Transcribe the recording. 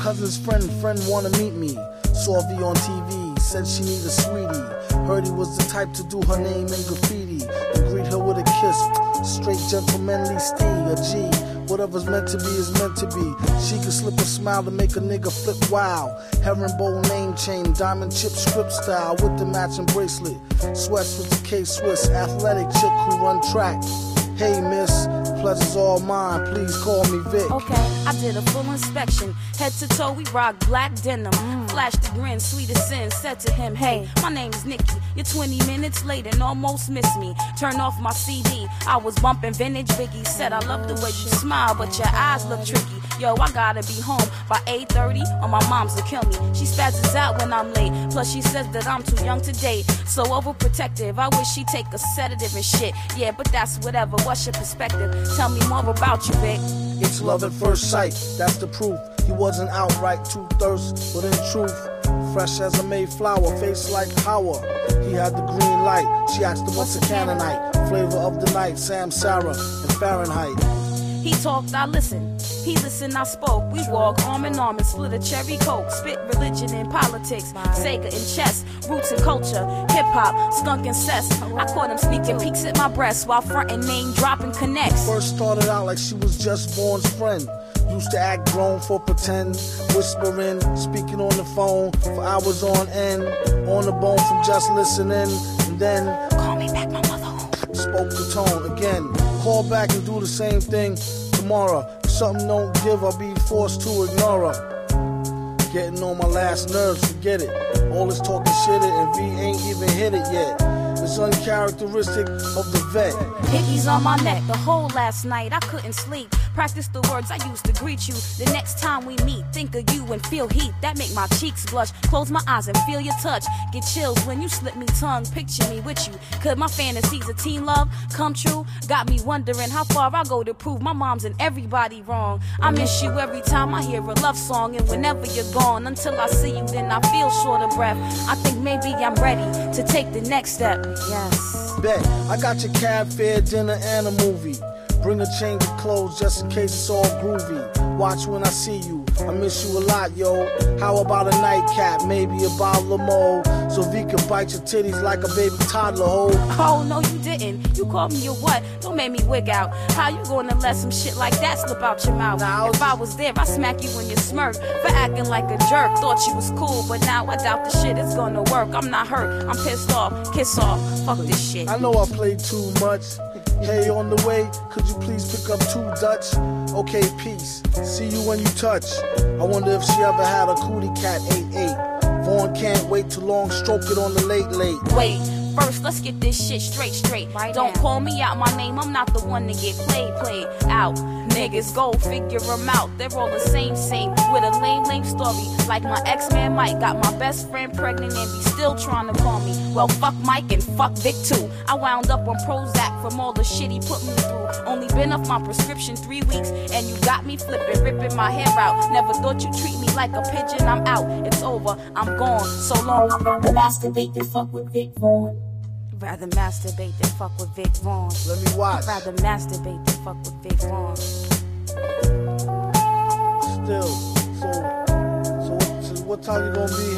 cousin's friend wanna meet me. Saw V on TV, said she need a sweetie. Heard he was the type to do her name in graffiti and greet her with a kiss. Straight gentlemanly steed, a G. Whatever's meant to be is meant to be. She could slip a smile to make a nigga flip wild. Herringbone name chain, diamond chip script style with the matching bracelet. Sweats with the K-Swiss, athletic chick who run track. Hey miss, pleasure's all mine, please call me Vic. Okay, I did a full inspection. Head to toe, we rock black denim. Flashed a grin, sweet as sin, said to him, hey, my name's Nikki. You're 20 minutes late and almost missed me. Turn off my CD, I was bumping vintage Biggie. Said I love the way you smile, but your eyes look tricky. Yo, I gotta be home by 8:30 or my mom's will kill me. She spazzes out when I'm late. Plus she says that I'm too young to date. So overprotective, I wish she'd take a sedative and shit. Yeah, but that's whatever, what's your perspective? Tell me more about you, Vic. It's love at first sight, that's the proof. He wasn't outright too thirst, but in truth, fresh as a Mayflower, face like power. He had the green light. She asked him what's a Canaanite. Flavor of the night, Sam Sarah and Fahrenheit. He talked, I listened. He listened, I spoke. We walked arm in arm and split a cherry coke. Spit religion and politics, Sega and chess, roots and culture, hip hop, skunk and cess. I caught him sneaking peeks at my breast while frontin' name dropping connects. First started out like she was just Vaughn's friend. Used to act grown for pretend, whispering, speaking on the phone for hours on end, on the bone from just listening, and then call me back, my mother home. Spoke the tone again. Call back and do the same thing tomorrow. If something don't give, I'll be forced to ignore her. Getting on my last nerves, forget it. All this talking shit and V ain't even hit it yet. It's uncharacteristic of the vet. Hickeys on my neck the whole last night, I couldn't sleep. Practice the words I used to greet you. The next time we meet, think of you and feel heat that make my cheeks blush. Close my eyes and feel your touch. Get chills when you slip me tongue. Picture me with you. Could my fantasies of teen love come true? Got me wondering how far I go to prove my mom's and everybody wrong. I miss you every time I hear a love song, and whenever you're gone, until I see you, then I feel short of breath. I think maybe I'm ready to take the next step. Yes. Bet, I got your cab fare, dinner, and a movie. Bring a change of clothes just in case it's all groovy. Watch when I see you, I miss you a lot, yo. How about a nightcap, maybe a bottle of Mo, so V can bite your titties like a baby toddler, ho. Oh, no you didn't, you called me a what? Don't make me wig out. How you gonna let some shit like that slip out your mouth? If I was there, I'd smack you when you smirk for acting like a jerk. Thought you was cool, but now I doubt the shit is gonna work. I'm not hurt, I'm pissed off, kiss off, fuck this shit. I know I played too much. Hey, on the way, could you please pick up 2 Dutch? Okay, peace. See you when you touch. I wonder if she ever had a cootie cat 8-8. Vaughn can't wait too long, stroke it on the late. Wait, first let's get this shit straight. Right Don't call me out my name, I'm not the one to get played out. Niggas go figure them out, they're all the same, with a lame story. Like my ex-man Mike got my best friend pregnant and be still trying to call me. Well, fuck Mike and fuck Vic too. I wound up on Prozac from all the shit he put me through. Only been off my prescription 3 weeks and you got me flipping, ripping my hair out. Never thought you'd treat me like a pigeon, I'm out, it's over, I'm gone, so long. I'd rather masturbate than fuck with Vic Vaughn. Rather masturbate than fuck with Vic Vaughn. Let me watch. I'd rather masturbate than fuck with Vic Vaughn. Still, so what time you gonna be